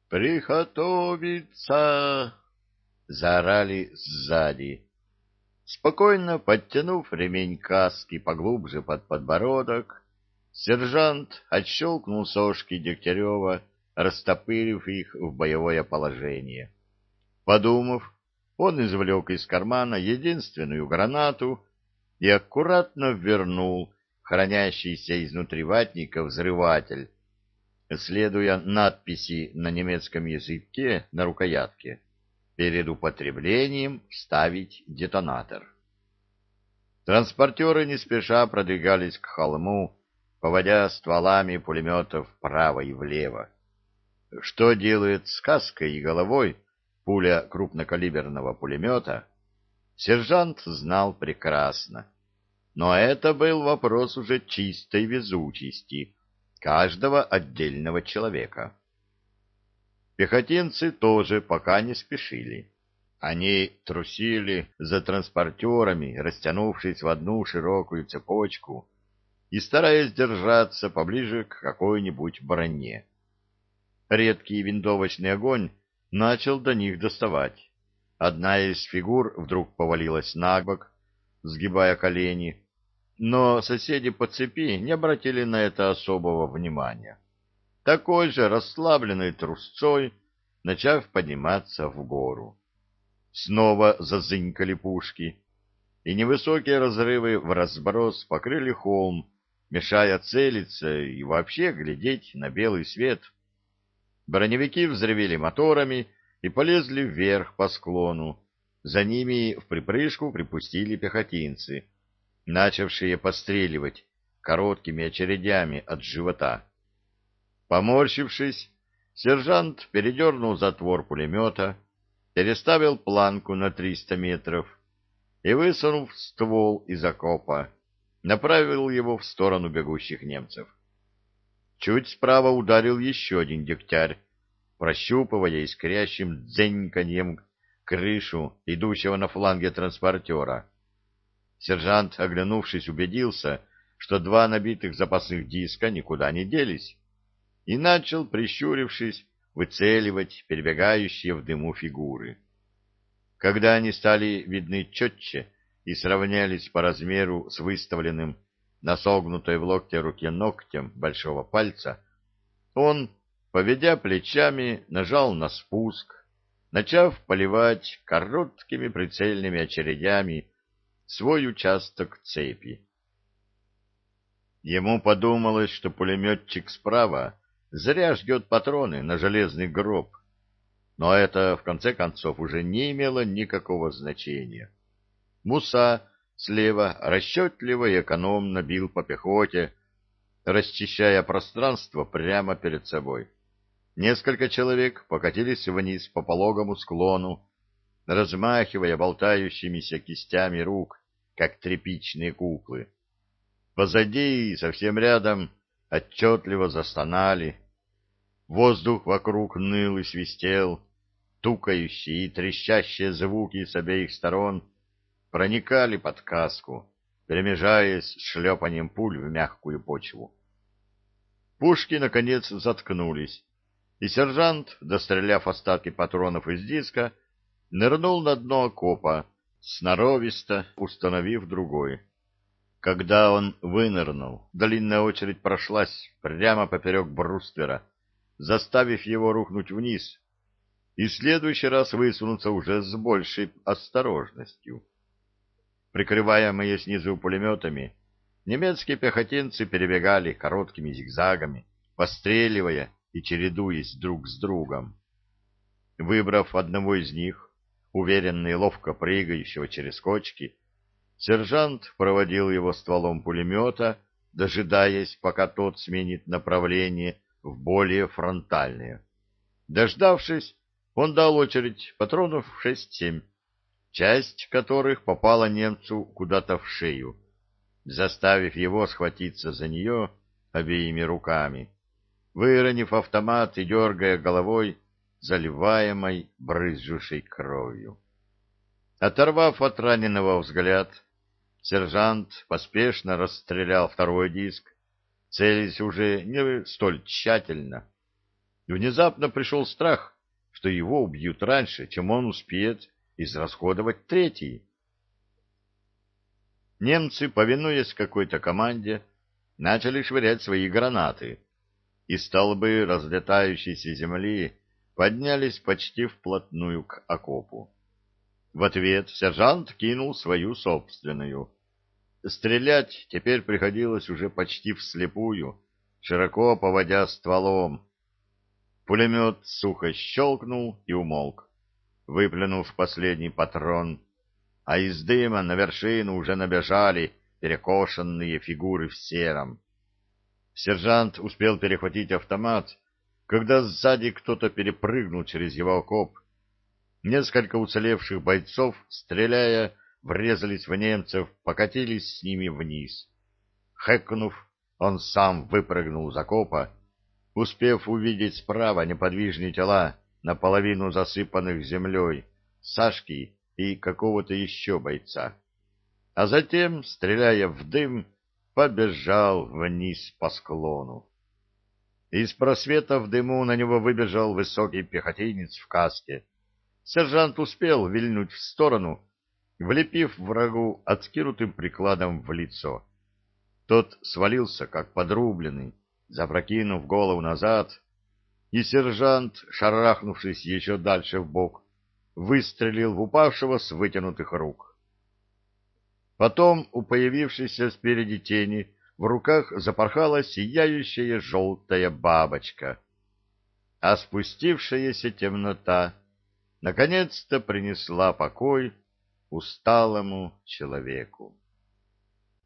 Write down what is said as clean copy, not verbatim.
«Приготовиться!» — заорали сзади. Спокойно подтянув ремень каски поглубже под подбородок, сержант отщелкнул сошки Дегтярева, растопырив их в боевое положение. Подумав, он извлек из кармана единственную гранату и аккуратно ввернул хранящийся изнутри ватника взрыватель, следуя надписи на немецком языке на рукоятке: перед употреблением вставить детонатор. Транспортеры не спеша продвигались к холму, поводя стволами пулеметов вправо и влево. Что делает с каской и головой пуля крупнокалиберного пулемета, сержант знал прекрасно. Но это был вопрос уже чистой везучести каждого отдельного человека. Пехотинцы тоже пока не спешили. Они трусили за транспортерами, растянувшись в одну широкую цепочку и стараясь держаться поближе к какой-нибудь броне. Редкий винтовочный огонь начал до них доставать. Одна из фигур вдруг повалилась на бок, сгибая колени, но соседи по цепи не обратили на это особого внимания. Такой же расслабленной трусцой, начав подниматься в гору. Снова зазынькали пушки, и невысокие разрывы вразброс покрыли холм, мешая целиться и вообще глядеть на белый свет. Броневики взревели моторами и полезли вверх по склону. За ними в припрыжку припустили пехотинцы, начавшие постреливать короткими очередями от живота. Поморщившись, сержант передернул затвор пулемета, переставил планку на 300 метров и, высунув ствол из окопа, направил его в сторону бегущих немцев. Чуть справа ударил еще один дегтярь, прощупывая искрящим дзеньканьем крышу идущего на фланге транспортера. Сержант, оглянувшись, убедился, что два набитых запасных диска никуда не делись, и начал, прищурившись, выцеливать перебегающие в дыму фигуры. Когда они стали видны четче и сравнялись по размеру с выставленным на согнутой в локте руке ногтем большого пальца, он, поведя плечами, нажал на спуск, начав поливать короткими прицельными очередями свой участок цепи. Ему подумалось, что пулеметчик справа зря ждет патроны на железный гроб, но это, в конце концов, уже не имело никакого значения. Муса слева расчетливо и экономно бил по пехоте, расчищая пространство прямо перед собой. Несколько человек покатились вниз по пологому склону, размахивая болтающимися кистями рук, как тряпичные куклы. Позади и совсем рядом отчетливо застонали. Воздух вокруг ныл и свистел, тукающие и трещащие звуки с обеих сторон проникали под каску, перемежаясь с шлепанием пуль в мягкую почву. Пушки, наконец, заткнулись, и сержант, достреляв остатки патронов из диска, нырнул на дно окопа, сноровисто установив другой. Когда он вынырнул, длинная очередь прошлась прямо поперек бруствера, заставив его рухнуть вниз, и в следующий раз высунуться уже с большей осторожностью. Прикрываемые снизу пулеметами, немецкие пехотинцы перебегали короткими зигзагами, постреливая и чередуясь друг с другом. Выбрав одного из них, уверенно и ловко прыгающего через кочки, сержант проводил его стволом пулемета, дожидаясь, пока тот сменит направление в более фронтальное. Дождавшись, он дал очередь патронов 6-7, часть которых попала немцу куда-то в шею, заставив его схватиться за нее обеими руками, выронив автомат и дергая головой, заливаемой брызжущей кровью. Оторвав от раненого взгляд, сержант поспешно расстрелял второй диск, целясь уже не столь тщательно. Внезапно пришел страх, что его убьют раньше, чем он успеет израсходовать третий. Немцы, повинуясь какой-то команде, начали швырять свои гранаты, и столбы разлетающейся земли поднялись почти вплотную к окопу. В ответ сержант кинул свою собственную. Стрелять теперь приходилось уже почти вслепую, широко поводя стволом. Пулемет сухо щелкнул и умолк, выплюнув последний патрон, а из дыма на вершину уже набежали перекошенные фигуры в сером. Сержант успел перехватить автомат, когда сзади кто-то перепрыгнул через его окоп. Несколько уцелевших бойцов, стреляя, врезались в немцев, покатились с ними вниз. Хэкнув, он сам выпрыгнул из окопа, успев увидеть справа неподвижные тела, наполовину засыпанных землей, Сашки и какого-то еще бойца. А затем, стреляя в дым, побежал вниз по склону. Из просвета в дыму на него выбежал высокий пехотинец в каске. Сержант успел вильнуть в сторону, влепив врагу откинутым прикладом в лицо. Тот свалился, как подрубленный, запрокинув голову назад, и сержант, шарахнувшись еще дальше вбок, выстрелил в упавшего с вытянутых рук. Потом у появившейся спереди тени в руках запорхала сияющая желтая бабочка, а спустившаяся темнота наконец-то принесла покой усталому человеку.